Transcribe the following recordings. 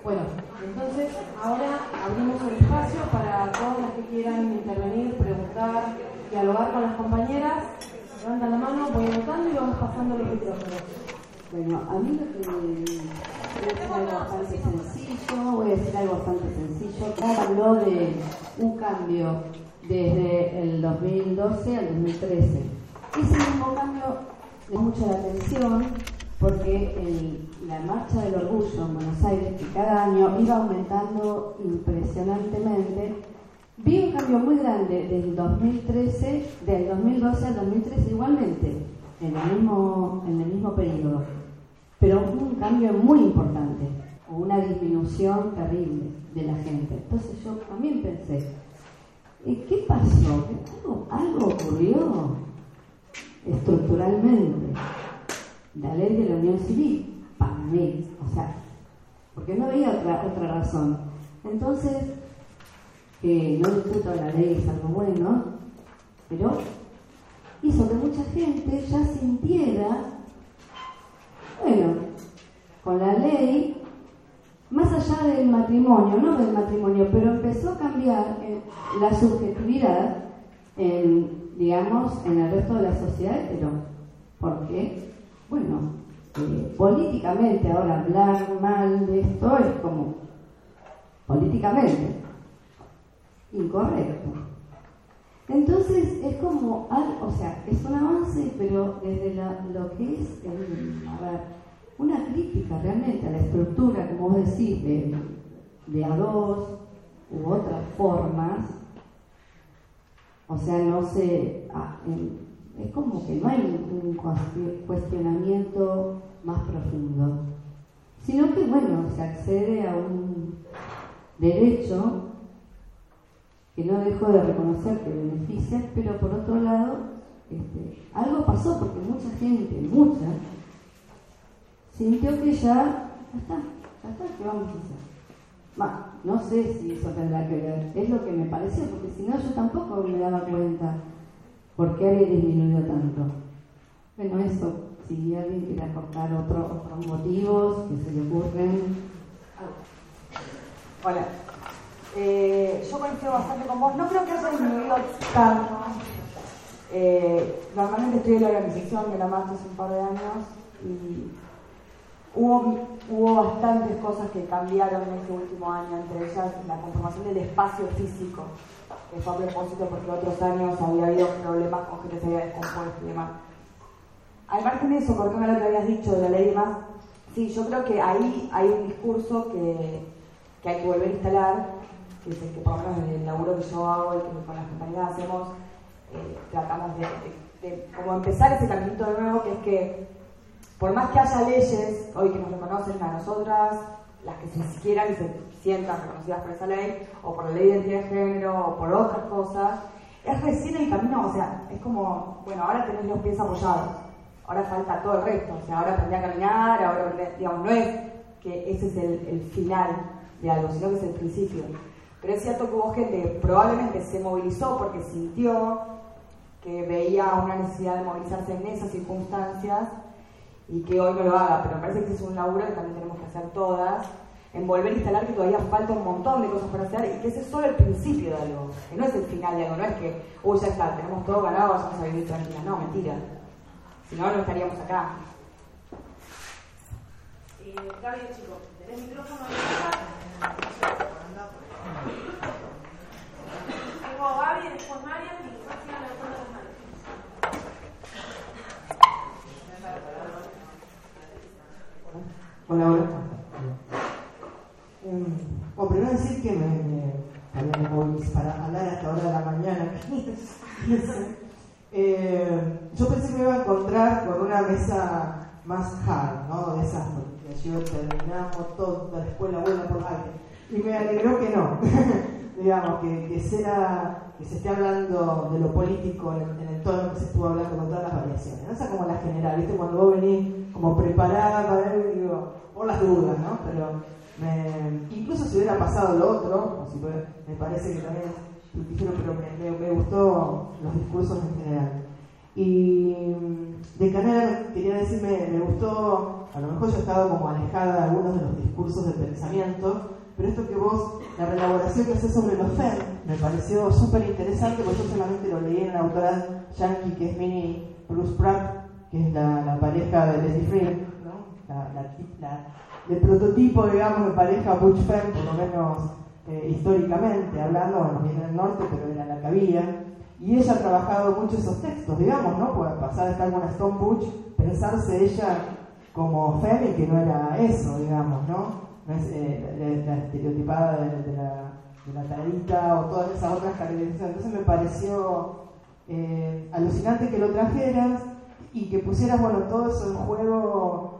Bueno, entonces ahora abrimos el espacio para todos los que quieran intervenir, preguntar, dialogar con las compañeras. Levantan la mano, voy anotando y vamos pasando los micrófonos. Bueno, a mí lo que voy a decir algo bastante sencillo. Cada habló de un cambio desde el 2012 al 2013. Ese mismo cambio me llama mucho la atención porque la marcha del orgullo en Buenos Aires, que cada año iba aumentando impresionantemente, vi un cambio muy grande desde el 2013, del 2012 al 2013 igualmente, en el mismo periodo, pero un cambio muy importante, una disminución terrible de la gente. Entonces yo también pensé, ¿qué pasó? ¿Algo ocurrió estructuralmente? La ley de la unión civil, para mí, o sea, porque no había otra razón. Entonces, no discuto la ley, es algo bueno, pero hizo que mucha gente ya sintiera, bueno, con la ley, más allá del matrimonio, no del matrimonio, pero empezó a cambiar la subjetividad digamos, en el resto de la sociedad hetero. ¿Por qué? Bueno, políticamente ahora hablar mal de esto es como políticamente incorrecto. Entonces es como, o sea, es un avance, pero desde lo que es, una crítica realmente a la estructura, como vos decís, de a dos u otras formas. O sea, no sé, es como que no hay un cuestionamiento más profundo, sino que, bueno, se accede a un derecho que no dejo de reconocer que beneficia, pero por otro lado, algo pasó porque mucha gente, sintió que ya está, ¿qué vamos a hacer? No sé si eso tendrá que ver, es lo que me pareció, porque si no yo tampoco me daba cuenta por qué había disminuido tanto. Bueno, eso, si alguien quiere aportar otros motivos que se le ocurren. Hola. Yo coincido bastante con vos, no creo que haya disminuido tanto. Normalmente estoy en la organización de la marcha hace un par de años y hubo bastantes cosas que cambiaron en este último año, entre ellas la conformación del espacio físico, que fue a propósito porque otros años había habido problemas con gente que se había descompuesto y demás. Al margen de eso, cortando lo que habías dicho de la ley y demás, sí, yo creo que ahí hay un discurso que hay que volver a instalar, que es el que por lo menos en el laburo que yo hago y que con las compañeras hacemos, tratamos de como empezar ese caminito de nuevo, que es que por más que haya leyes hoy que nos reconocen a nosotras, las que ni siquiera ni se sientan reconocidas por esa ley, o por la ley de identidad de género, o por otras cosas, es recién el camino, o sea, es como, bueno, ahora tenés los pies apoyados, ahora falta todo el resto, o sea, ahora aprendí a caminar, ahora aprendí, digamos, no es que ese es el final de algo, sino que es el principio. Pero es cierto que hubo gente que probablemente se movilizó porque sintió que veía una necesidad de movilizarse en esas circunstancias y que hoy no lo haga, pero me parece que ese es un laburo que también tenemos que hacer todas, en volver a instalar que todavía falta un montón de cosas para hacer y que ese es solo el principio de algo, que no es el final de algo, no es que, ya está, tenemos todo ganado, vamos a vivir tranquilas, no, mentira, si no, no estaríamos acá. Gaby, chico, ¿tenés micrófono? Tengo a Gaby, después Marian y después sigan levantando las manos. Hola. Bueno, primero decir que me movilicé para hablar hasta ahora de la mañana. Yo pensé que me iba a encontrar con una mesa más hard, ¿no? De esas que yo terminamos toda la escuela buena por aire. Y me alegró que no. Digamos, que se esté hablando de lo político en el tono que se estuvo hablando con todas las variaciones. No sea como la general, ¿viste? Cuando vos venís como preparada para ver, digo, por las dudas, ¿no? Pero incluso si hubiera pasado lo otro, me parece que también es fructífero, pero me gustó los discursos en general. Y de Canela quería decir, me gustó a lo mejor yo he estado como alejada de algunos de los discursos del pensamiento, pero esto que vos, la reelaboración que haces sobre los FEM, me pareció súper interesante, porque yo solamente lo leí en la autora yankee que es Minnie Bruce Pratt, que es la pareja de Leslie Free, ¿no? El prototipo, digamos, de pareja Butch Femme, por lo menos históricamente hablando, bueno, viene del norte, pero era la que había. Y ella ha trabajado mucho esos textos, digamos, ¿no? Puede pasar de estar con una Stone Butch, pensarse ella como femme y que no era eso, digamos, ¿no? No es la estereotipada de la tarita o todas esas otras características. Entonces me pareció alucinante que lo trajeras y que pusieras, bueno, todo eso en juego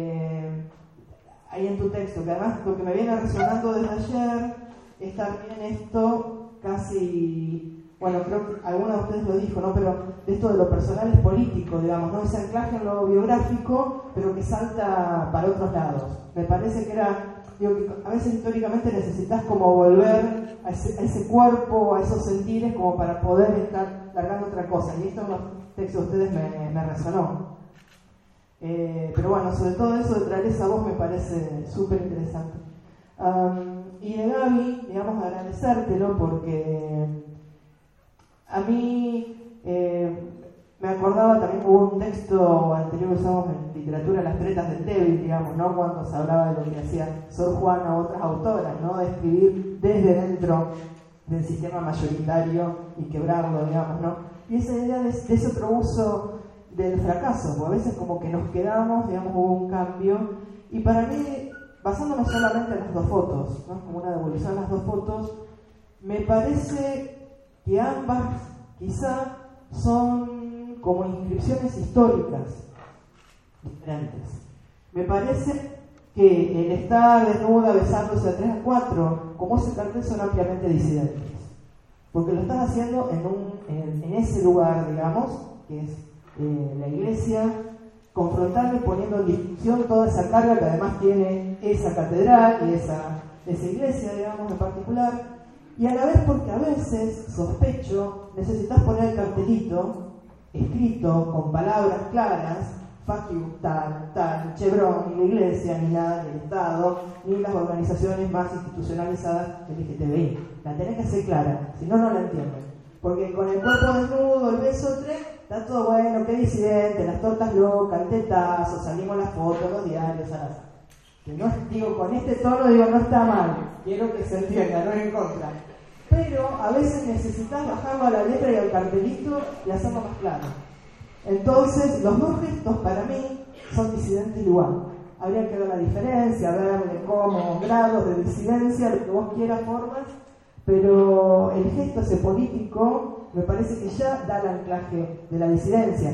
ahí en tu texto, que además lo que me viene resonando desde ayer es también esto casi... Bueno, creo que alguno de ustedes lo dijo, ¿no? Pero esto de lo personal es político, digamos, ¿no? Ese anclaje en lo biográfico, pero que salta para otros lados. Me parece que era, digo, que a veces históricamente necesitas como volver a ese cuerpo, a esos sentires, como para poder estar largando otra cosa. Y esto en los textos de ustedes me resonó. Pero bueno, sobre todo eso de traer esa voz me parece súper interesante. Y de Gaby, digamos, agradecértelo porque... A mí me acordaba también, hubo un texto anterior que usamos en literatura, Las tretas del débil, digamos, ¿no? Cuando se hablaba de lo que hacía Sor Juana u otras autoras, ¿no? De escribir desde dentro del sistema mayoritario y quebrarlo, digamos, ¿no? Y esa idea de ese otro uso del fracaso, porque a veces como que nos quedamos, digamos, hubo un cambio, y para mí, basándome solamente en las dos fotos, ¿no? Como una devolución a las dos fotos, me parece que ambas quizá son como inscripciones históricas diferentes. Me parece que el estar desnuda besándose a 3 a 4, como ese cartel, son ampliamente disidentes, porque lo estás haciendo en ese lugar, digamos, que es la iglesia, confrontando y poniendo en discusión toda esa carga que además tiene esa catedral y esa iglesia, digamos, en particular. Y a la vez porque a veces, sospecho, necesitas poner el cartelito escrito con palabras claras, fuck you, tal, Chevron, ni la iglesia, ni nada, ni el Estado, ni las organizaciones más institucionalizadas del LGTBI. La tenés que hacer clara, si no, no la entienden. Porque con el cuerpo desnudo, el beso 3, está todo bueno, qué disidente, las tortas locas, el tetazo, salimos las fotos, los diarios, a las... Que no, digo, con este tono digo, no está mal, quiero que se entienda, no es en contra. Pero a veces necesitas bajarlo a la letra y al cartelito y hacerlo más claro. Entonces, los dos gestos para mí son disidentes igual. Habría que ver la diferencia, verle cómo, grados de disidencia, lo que vos quieras, formas, pero el gesto ese político me parece que ya da el anclaje de la disidencia.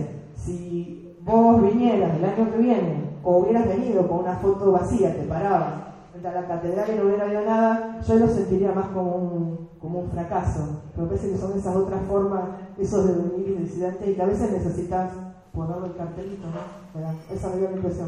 Si vos vinieras el año que viene o hubieras venido con una foto vacía, te parabas frente a la catedral y no hubiera habido nada, yo lo sentiría más como un fracaso. Me parece que son esas otras formas, esos de venir disidentes, y que a veces necesitas ponerlo el cartelito, ¿no? Esa me dio la impresión.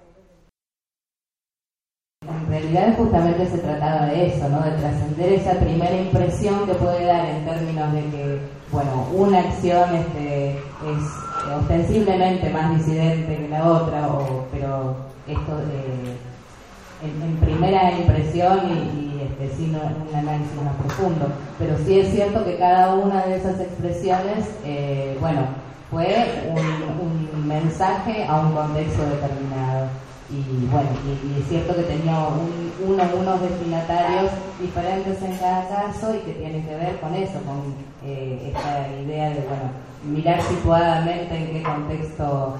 En realidad justamente se trataba de eso, ¿no? De trascender esa primera impresión que puede dar en términos de que, bueno, una acción es ostensiblemente más disidente que la otra, pero esto en primera impresión y sin un análisis más profundo. Pero sí es cierto que cada una de esas expresiones, fue un mensaje a un contexto determinado. Y bueno, y es cierto que tenía unos destinatarios diferentes en cada caso y que tienen que ver con eso, con esta idea de, mirar situadamente en qué contexto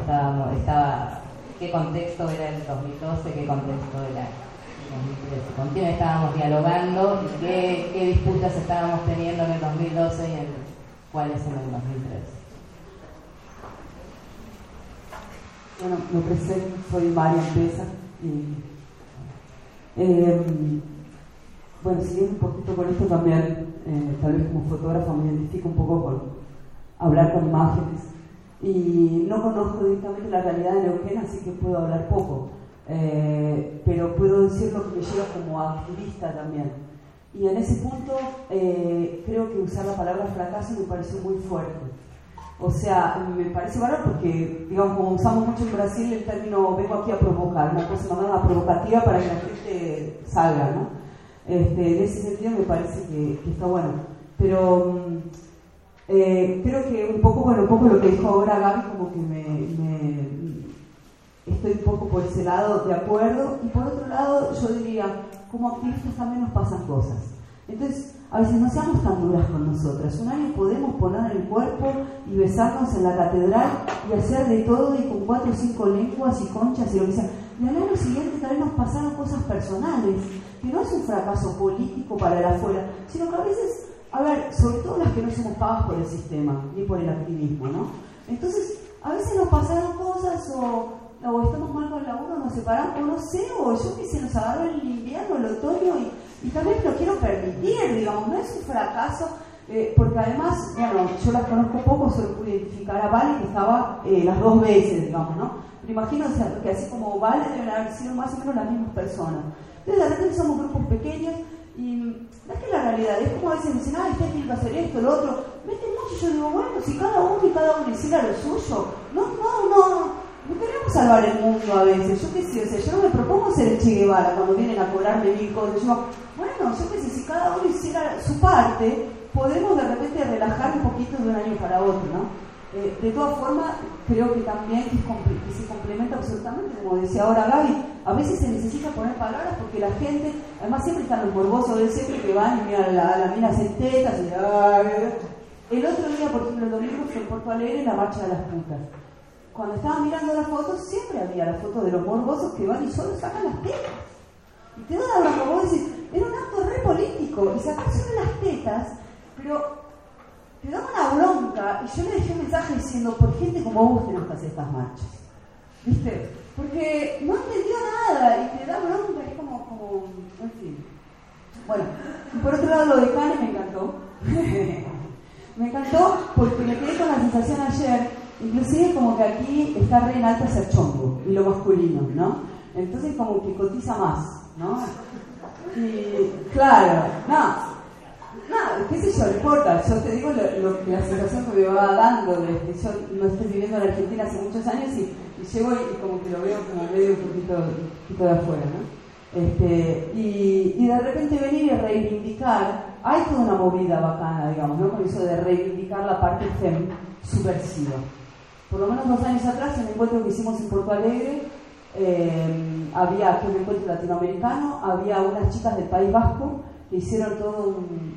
qué contexto era el 2012, qué contexto era el 2013, con quién estábamos dialogando y qué disputas estábamos teniendo en el 2012 y cuáles en el 2013. Bueno, me presento, soy María Pesa y siguiendo un poquito con esto también, tal vez como fotógrafa me identifico un poco con hablar con imágenes y no conozco directamente la realidad de Neuquén, así que puedo hablar poco, pero puedo decir lo que me lleva como activista también. Y en ese punto creo que usar la palabra fracaso me pareció muy fuerte. O sea, me parece bárbaro porque, digamos, como usamos mucho en Brasil el término vengo aquí a provocar, una cosa más provocativa para que la gente salga, ¿no? En ese sentido me parece que está bueno. Pero creo que un poco lo que dijo ahora Gaby, como que estoy un poco por ese lado de acuerdo. Y por otro lado, yo diría, como activistas también nos pasan cosas. Entonces, a veces no seamos tan duras con nosotras. Un año podemos poner el cuerpo y besarnos en la catedral y hacer de todo y con 4 o 5 lenguas y conchas y lo que sea. Y al año siguiente tal vez nos pasaron cosas personales, que no es un fracaso político para el afuera, sino que a veces, sobre todo las que no somos pagas por el sistema ni por el activismo, ¿no? Entonces, a veces nos pasaron cosas o estamos mal con el laburo, nos separamos, o no sé, o yo qué sé, nos agarró el invierno, el otoño y también lo quiero permitir, digamos, no es un fracaso, porque además, bueno, yo las conozco poco, solo pude identificar a Vale, que estaba las 2 veces, digamos, ¿no? Pero imagino, o sea, que así como Vale deben haber sido más o menos las mismas personas. Entonces, de repente somos grupos pequeños y no es que la realidad, es como a veces me dicen, usted tiene que hacer esto, lo otro, meten mucho, yo digo, bueno, si cada uno hiciera lo suyo, no queremos salvar el mundo a veces, yo qué sé, o sea, yo no me propongo ser el Che Guevara cuando vienen a cobrarme 1000 cosas, yo, bueno, yo qué sé, si cada uno hiciera su parte, podemos de repente relajar un poquito de un año para otro, ¿no? De todas formas, creo que también que se complementa absolutamente, como decía ahora Gaby, a veces se necesita poner palabras porque la gente, además siempre están los morbosos de siempre que van y miran a la mina en tetas y el otro día, por ejemplo, el domingo fue en Porto Alegre la marcha de las putas. Cuando estaba mirando las fotos, siempre había la foto de los morbosos que van y solo sacan las tetas. Y te da la bronca, vos decís, era un acto re político, y sacar solo las tetas, pero te da una bronca. Y yo le dejé un mensaje diciendo, por gente como vos tenemos que hacer estas marchas. ¿Viste? Porque no entendió nada, y te da bronca, es como en fin. Bueno, y por otro lado lo de Cane me encantó. Me encantó porque me quedé con la sensación ayer. Inclusive como que aquí está re en alta ser chongo y lo masculino, ¿no? Entonces como que cotiza más, ¿no? Y claro, qué sé yo, no importa, yo te digo la sensación que me va dando de que yo no estoy viviendo en Argentina hace muchos años y llego y como que lo veo como medio un poquito de afuera, ¿no? Y de repente venir y reivindicar, hay toda una movida bacana, digamos, ¿no? Con eso de reivindicar la parte fem subversiva. Por lo menos 2 años atrás, en el encuentro que hicimos en Porto Alegre, había aquí un encuentro latinoamericano, había unas chicas del País Vasco que hicieron todo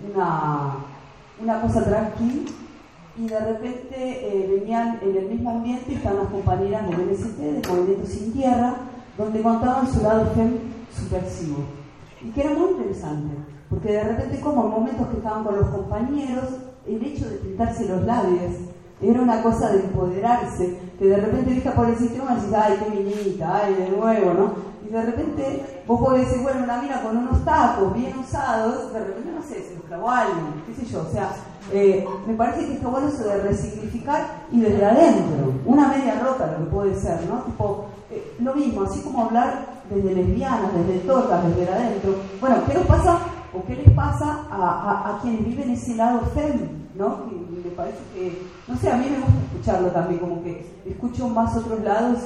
una cosa tranquila y de repente venían en el mismo ambiente, estaban las compañeras del MST, del Movimiento Sin Tierra, donde contaban su lado fem subversivo. Y que era muy interesante, porque de repente como en momentos que estaban con los compañeros, el hecho de pintarse los labios era una cosa de empoderarse, que de repente vista por el sistema y decís, ay, qué minita, ay, de nuevo, ¿no? Y de repente vos podés decir, bueno, una mina con unos tacos bien usados, de repente, no sé, se los clavó a alguien, qué sé yo, o sea, me parece que está bueno eso de resignificar y desde adentro, una media rota lo que puede ser, ¿no? Tipo, lo mismo, así como hablar desde lesbianas, desde tortas, desde adentro. Bueno, ¿qué nos pasa o qué les pasa a quienes viven ese lado fem, ¿no? Que me parece que, no sé, a mí me gusta escucharlo también, como que escucho más otros lados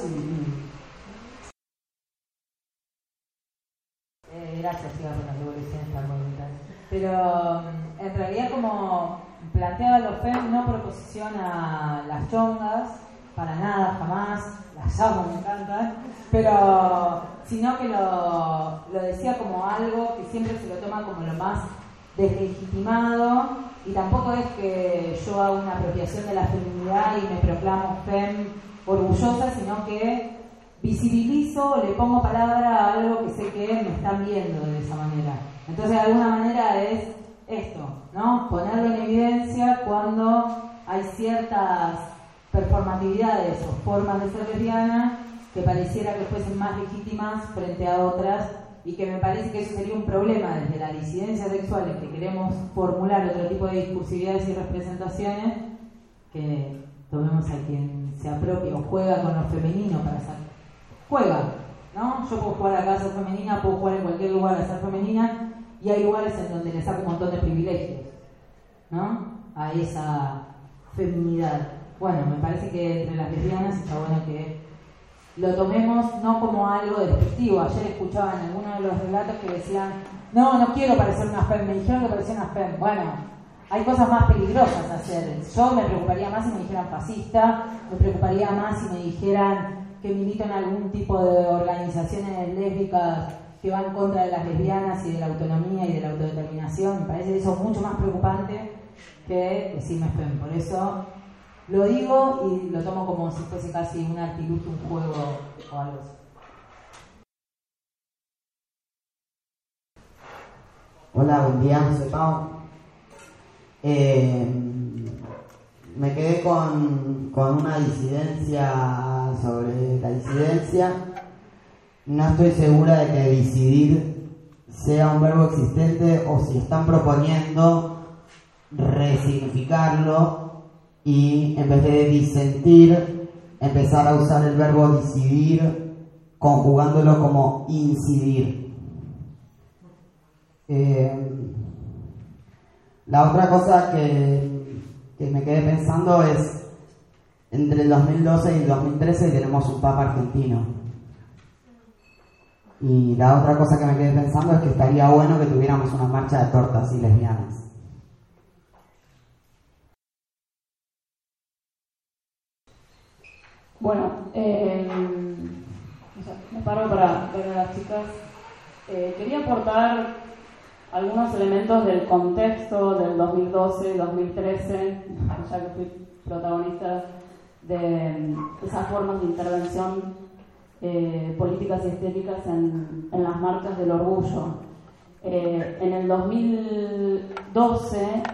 Gracias, Iba, por las devoluciones tan bonitas. Pero en realidad, como planteaba los FEM, no proposición a las chongas, para nada, jamás, las llamo, me encantan, pero sino que lo decía como algo que siempre se lo toma como lo más deslegitimado, y tampoco es que yo haga una apropiación de la feminidad y me proclamo fem orgullosa, sino que visibilizo, le pongo palabra a algo que sé que me están viendo de esa manera. Entonces, de alguna manera es esto, ¿no? Ponerlo en evidencia cuando hay ciertas performatividades o formas de ser lesbiana que pareciera que fuesen más legítimas frente a otras, y que me parece que eso sería un problema desde la disidencia sexual, en que queremos formular otro tipo de discursividades y representaciones, que tomemos a quien se apropia o juega con lo femenino para ser. Juega, ¿no? Yo puedo jugar acá a ser femenina, puedo jugar en cualquier lugar a ser femenina, y hay lugares en donde le saco un montón de privilegios, ¿no? A esa feminidad. bueno, me parece que entre las lesbianas está bueno que lo tomemos no como algo despectivo. Ayer escuchaba en alguno de los relatos que decían, no quiero parecer una fem, me dijeron que parecía una fem. Bueno, hay cosas más peligrosas a hacer. Yo me preocuparía más si me dijeran fascista, me preocuparía más si me dijeran que milito en algún tipo de organizaciones lésbicas que van en contra de las lesbianas y de la autonomía y de la autodeterminación. Me parece eso mucho más preocupante que decirme fem. Por eso lo digo y lo tomo como si fuese casi un artilugio, un juego o algo así. Hola, buen día, soy Pau. Me quedé con una disidencia sobre la disidencia. No estoy segura de que decidir sea un verbo existente o si están proponiendo resignificarlo y en vez de disentir, empezar a usar el verbo decidir conjugándolo como incidir. La otra cosa que me quedé pensando es, entre el 2012 y el 2013 tenemos un papa argentino. Y la otra cosa que me quedé pensando es que estaría bueno que tuviéramos una marcha de tortas y lesbianas. Bueno, me paro para ver a las chicas. Quería aportar algunos elementos del contexto del 2012-2013, ya que fui protagonista de esas formas de intervención políticas y estéticas en las marchas del orgullo. En el 2012,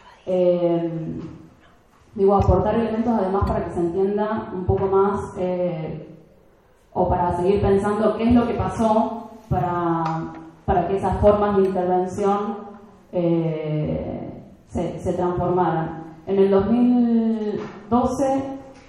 aportar elementos además para que se entienda un poco más, o para seguir pensando qué es lo que pasó para que esas formas de intervención se transformaran. En el 2012,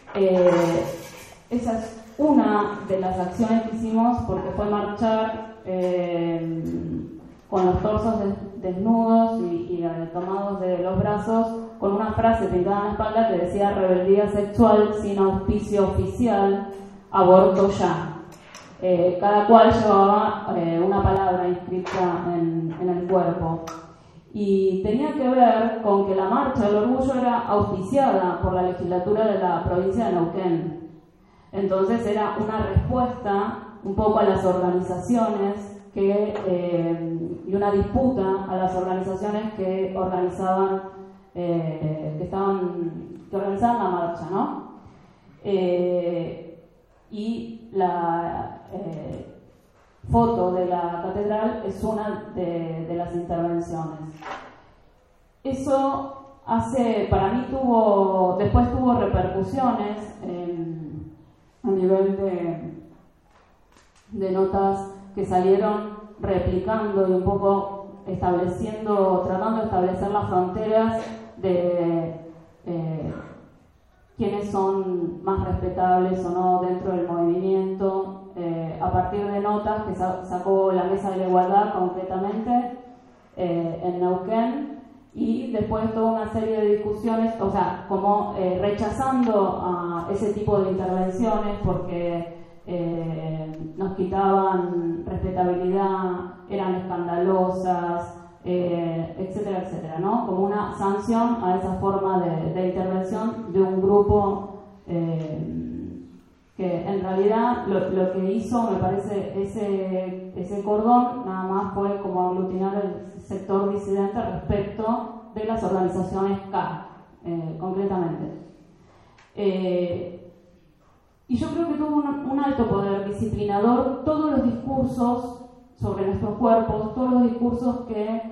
esa es una de las acciones que hicimos, porque fue marchar con los torsos desnudos y tomados de los brazos, con una frase pintada en la espalda que decía: rebeldía sexual sin auspicio oficial, aborto ya. Cada cual llevaba una palabra inscrita en el cuerpo. Y tenía que ver con que la marcha del orgullo era auspiciada por la legislatura de la provincia de Neuquén. Entonces era una respuesta un poco a las organizaciones y una disputa a las organizaciones que organizaban la marcha, ¿no? Y la foto de la catedral es una de las intervenciones. Eso para mí después tuvo repercusiones a nivel de notas que salieron replicando y un poco tratando de establecer las fronteras de quiénes son más respetables o no dentro del movimiento, a partir de notas que sacó la Mesa de la Igualdad concretamente en Neuquén, y después toda una serie de discusiones, como rechazando a ese tipo de intervenciones porque nos quitaban respetabilidad, eran escandalosas, etcétera, etcétera, ¿no? Como una sanción a esa forma de intervención de un grupo que en realidad lo que hizo, me parece, ese cordón nada más fue como aglutinar el sector disidente respecto de las organizaciones K, concretamente. Y yo creo que tuvo un alto poder disciplinador todos los discursos sobre nuestros cuerpos, todos los discursos que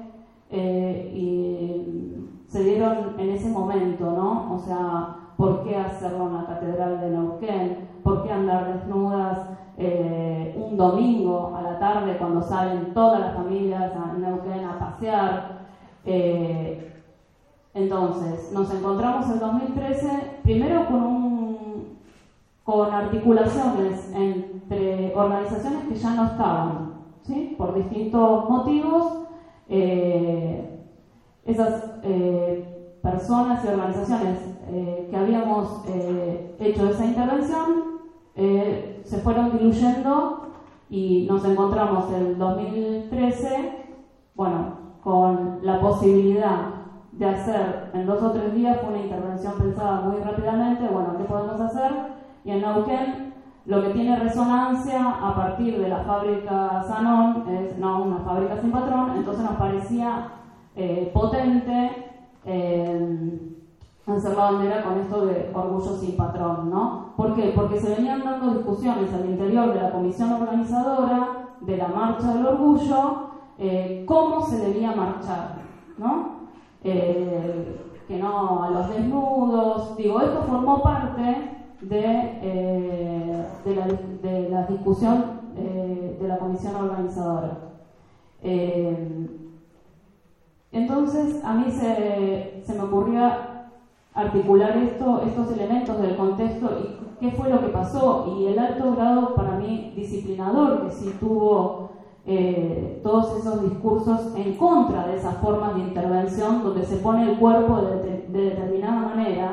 se dieron en ese momento, ¿no? O sea, ¿por qué hacerlo en la Catedral de Neuquén? ¿Por qué andar desnudas un domingo a la tarde cuando salen todas las familias a Neuquén a pasear? Entonces, nos encontramos en 2013, primero con articulaciones entre organizaciones que ya no estaban, ¿sí? Por distintos motivos. Esas personas y organizaciones que habíamos hecho esa intervención se fueron diluyendo y nos encontramos en el 2013, bueno, con la posibilidad de hacer en 2 o 3 días, fue una intervención pensada muy rápidamente, bueno, ¿qué podemos hacer? Y en Neuquén lo que tiene resonancia a partir de la fábrica Sanón es no una fábrica sin patrón, entonces nos parecía potente hacer la bandera con esto de orgullo sin patrón, ¿no? ¿Por qué? Porque se venían dando discusiones al interior de la comisión organizadora de la Marcha del Orgullo, cómo se debía marchar, ¿no? Que no a los desnudos, digo, esto formó parte de la discusión de la comisión organizadora. Entonces a mí se me ocurría articular estos elementos del contexto y qué fue lo que pasó, y el alto grado para mí disciplinador que sí tuvo todos esos discursos en contra de esas formas de intervención donde se pone el cuerpo de determinada manera,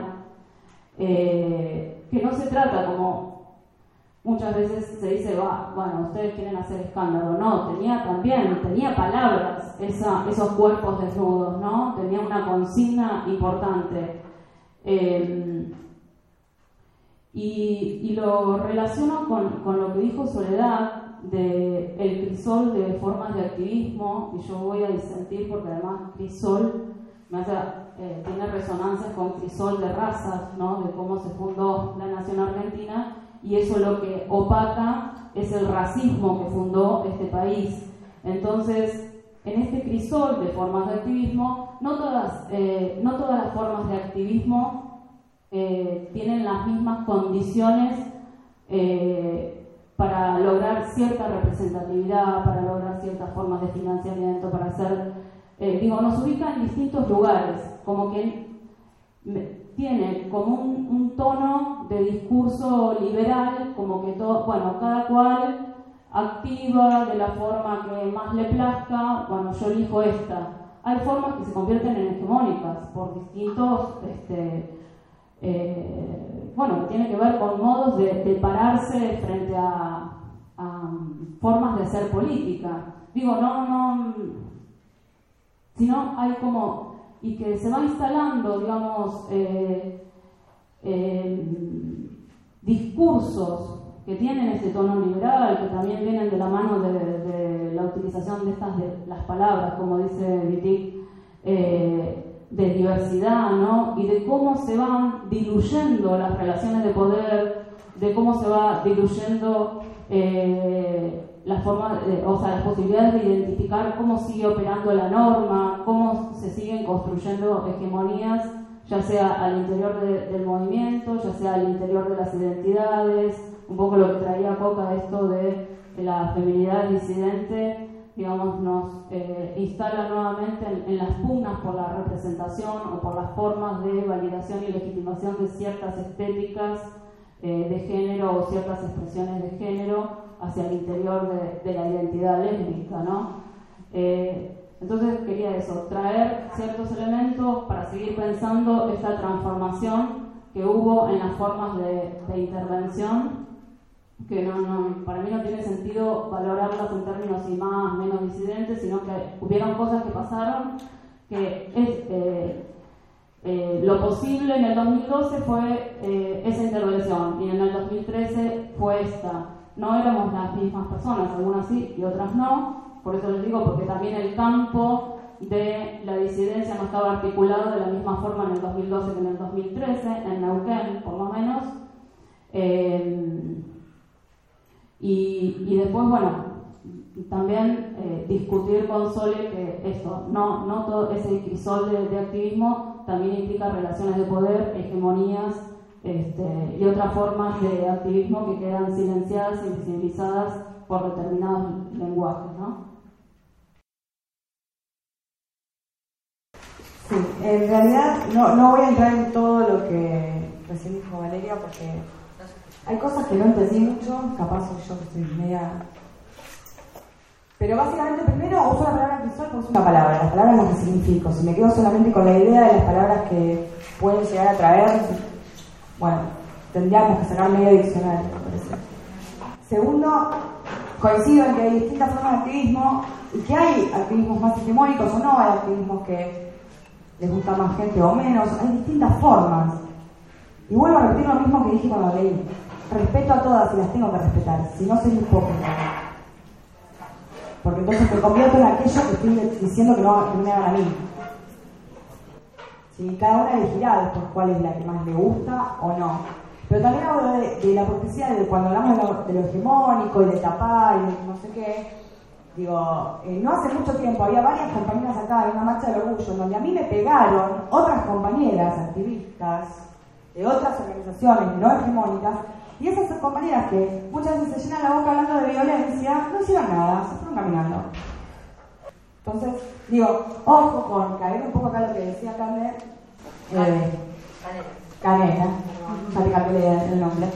que no se trata como muchas veces se dice, bueno, ustedes quieren hacer escándalo. No, tenía palabras esos cuerpos desnudos, ¿no? Tenía una consigna importante. Y lo relaciono con lo que dijo Soledad de el crisol de formas de activismo, y yo voy a disentir porque además crisol tiene resonancias con crisol de razas, ¿no? De cómo se fundó la nación argentina, y eso lo que opaca es el racismo que fundó este país. Entonces, en este crisol de formas de activismo, no todas las formas de activismo tienen las mismas condiciones para lograr cierta representatividad, para lograr ciertas formas de financiamiento, para hacer, nos ubica en distintos lugares, como que tiene como un tono de discurso liberal, como que cada cual activa de la forma que más le plazca, bueno, yo elijo esta. Hay formas que se convierten en hegemónicas por distintos, que tiene que ver con modos de pararse frente a formas de hacer política. Sino hay como, y que se va instalando, discursos que tienen este tono liberal, que también vienen de la mano de la utilización de las palabras, como dice Wittig, de diversidad, ¿no? Y de cómo se van diluyendo las relaciones de poder, de cómo se va diluyendo las posibilidades de identificar cómo sigue operando la norma, cómo se siguen construyendo hegemonías, ya sea al interior del movimiento, ya sea al interior de las identidades, un poco lo que traía Coca, esto de la feminidad disidente, nos instala nuevamente en las pugnas por la representación o por las formas de validación y legitimación de ciertas estéticas de género o ciertas expresiones de género hacia el interior de la identidad lésbica, ¿no? Entonces quería traer ciertos elementos para seguir pensando esta transformación que hubo en las formas de intervención, que para mí no tiene sentido valorarlas en términos menos disidentes, sino que hubieron cosas que pasaron, que lo posible en el 2012 fue esa intervención, y en el 2013 fue esta. No éramos las mismas personas, algunas sí y otras no, por eso les digo, porque también el campo de la disidencia no estaba articulado de la misma forma en el 2012 que en el 2013, en Neuquén por lo menos. Y después, también discutir con Sole que no todo ese crisol de activismo también implica relaciones de poder, hegemonías y otras formas de activismo que quedan silenciadas y invisibilizadas por determinados lenguajes, ¿no? Sí, en realidad no voy a entrar en todo lo que recién dijo Valeria porque hay cosas que no entendí mucho, capaz soy yo que estoy media... Pero básicamente primero uso la palabra crisol porque es una palabra, las palabras las resignifico. Si me quedo solamente con la idea de las palabras que pueden llegar a traer, bueno, tendríamos que sacar medio diccionario, me parece. Segundo, coincido en que hay distintas formas de activismo y que hay activismos más hegemónicos o no, hay activismos que les gusta más gente o menos, hay distintas formas. Y vuelvo a repetir lo mismo que dije cuando leí. Respeto a todas y las tengo que respetar, si no soy hipócrita. Porque entonces me convierto en aquello que estoy diciendo que no me hagan a mí. Si cada una elegirá después cuál es la que más le gusta o no. Pero también hablo de la hipocresía de cuando hablamos de lo hegemónico y de tapar y de no sé qué. Digo, no hace mucho tiempo había varias compañeras acá en una marcha del orgullo donde a mí me pegaron otras compañeras activistas de otras organizaciones no hegemónicas, y esas compañeras que muchas veces se llenan la boca hablando de violencia no hicieron nada, se fueron caminando. Entonces, digo, ojo con caer un poco acá lo que decía Carmen. Canela, ya te cambié el nombre.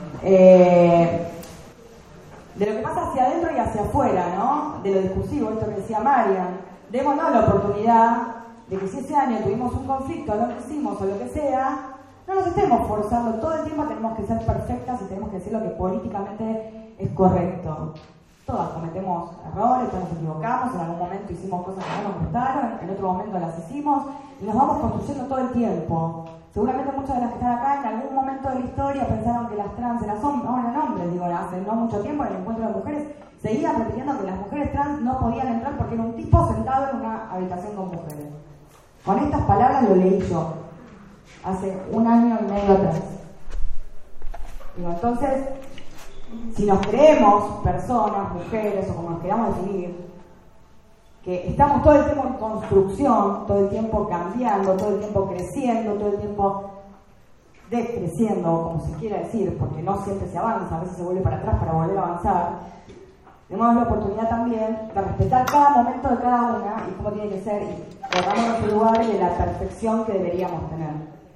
De lo que pasa hacia adentro y hacia afuera, ¿no? De lo discursivo, esto que decía Marian. Démonos la oportunidad de que si ese año tuvimos un conflicto, lo que hicimos o lo que sea, no nos estemos forzando. Todo el tiempo tenemos que ser perfectas y tenemos que decir lo que políticamente es correcto. Todas cometemos errores, todos nos equivocamos, en algún momento hicimos cosas que no nos gustaron, en otro momento las hicimos y nos vamos construyendo todo el tiempo. Seguramente muchas de las que están acá en algún momento de la historia pensaron que las trans eran hombres, digo, hace no mucho tiempo en el encuentro de mujeres seguían repitiendo que las mujeres trans no podían entrar porque era un tipo sentado en una habitación con mujeres. Con estas palabras lo leí yo hace 1 año y medio atrás. Digo, entonces, si nos creemos personas, mujeres o como nos queramos definir, que estamos todo el tiempo en construcción, todo el tiempo cambiando, todo el tiempo creciendo, todo el tiempo decreciendo, como se quiera decir, porque no siempre se avanza, a veces se vuelve para atrás para volver a avanzar. Tenemos la oportunidad también de respetar cada momento de cada una y cómo tiene que ser, y pongámonos en el lugar de la perfección que deberíamos tener.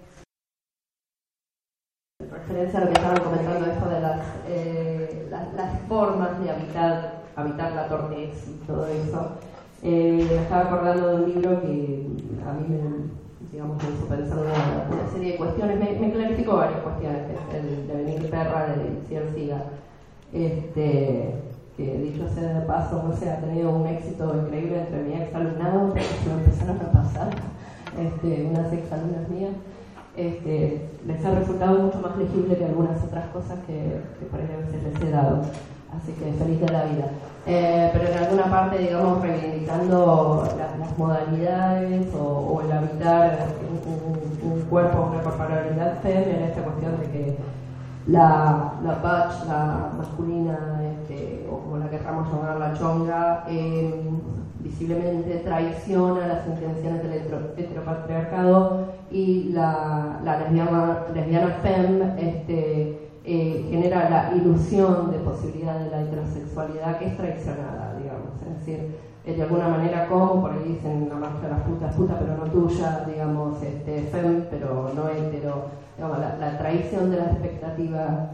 En referencia a lo que estaban comentando, esto de las formas de habitar la tortez y todo eso. Me estaba acordando de un libro que a mí me hizo pensar una serie de cuestiones, me clarificó varias cuestiones, que es el Devenir Perra de Ciel Siga, que dicho sea de paso, no sé, ha tenido un éxito increíble entre mi ex alumnado, porque se me empezaron a pasar unas ex alumnas mías, les ha resultado mucho más legible que algunas otras cosas que por ahí a veces les he dado. Así que feliz de la vida. Pero en alguna parte, digamos, reivindicando las modalidades o el habitar un cuerpo, una corporalidad fem, en esta cuestión de que la butch, la masculina, o como la querramos llamar, la chonga, visiblemente traiciona las intenciones del heteropatriarcado, y la lesbiana fem genera la ilusión de posibilidad de la heterosexualidad, que es traicionada, digamos. Es decir, de alguna manera, como por ahí dicen la marcha de las putas, puta pero no tuya, digamos, fem pero no hetero, digamos, la traición de la expectativa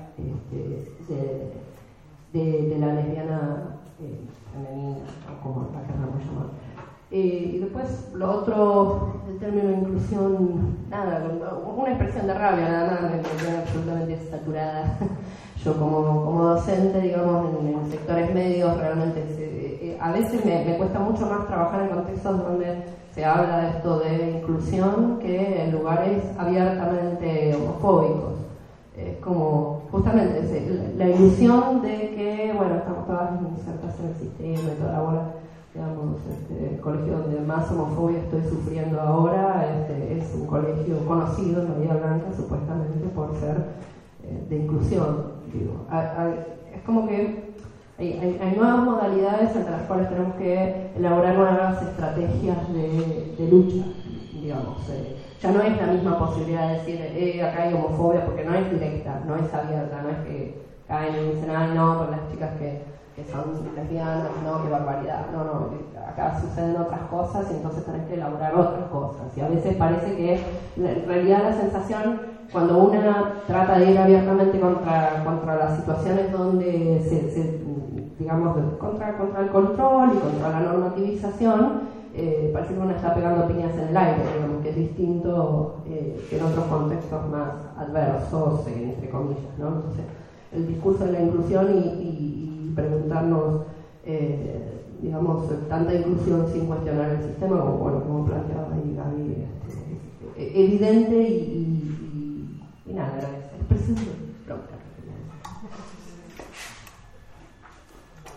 de la lesbiana femenina, o como la queramos llamar. Y después lo otro, el término de inclusión, nada, una expresión de rabia, nada más, me quedé absolutamente saturada. Yo como docente, digamos, en sectores medios, realmente a veces me cuesta mucho más trabajar en contextos donde se habla de esto de inclusión que en lugares abiertamente homofóbicos. Es como, justamente, la ilusión de que, bueno, estamos todas insertas en el sistema y toda la bola. Digamos, el colegio donde más homofobia estoy sufriendo ahora es un colegio conocido en Bahía Blanca, supuestamente por ser de inclusión. Digo, es como que hay nuevas modalidades entre las cuales tenemos que elaborar nuevas estrategias de lucha, digamos. Ya no es la misma posibilidad de decir acá hay homofobia, porque no es directa, no es abierta, no es que caen y dicen, ay no, por las chicas que son lesbianas, no, qué barbaridad, no, acá suceden otras cosas y entonces tenés que elaborar otras cosas, y a veces parece que en realidad la sensación, cuando una trata de ir abiertamente contra las situaciones donde digamos, contra el control y contra la normativización, parece que uno está pegando piñas en el aire, digamos, que es distinto que en otros contextos más adversos, entre comillas, ¿no? Entonces, el discurso de la inclusión y preguntarnos, digamos, tanta inclusión sin cuestionar el sistema, como planteaba ahí Gaby, evidente y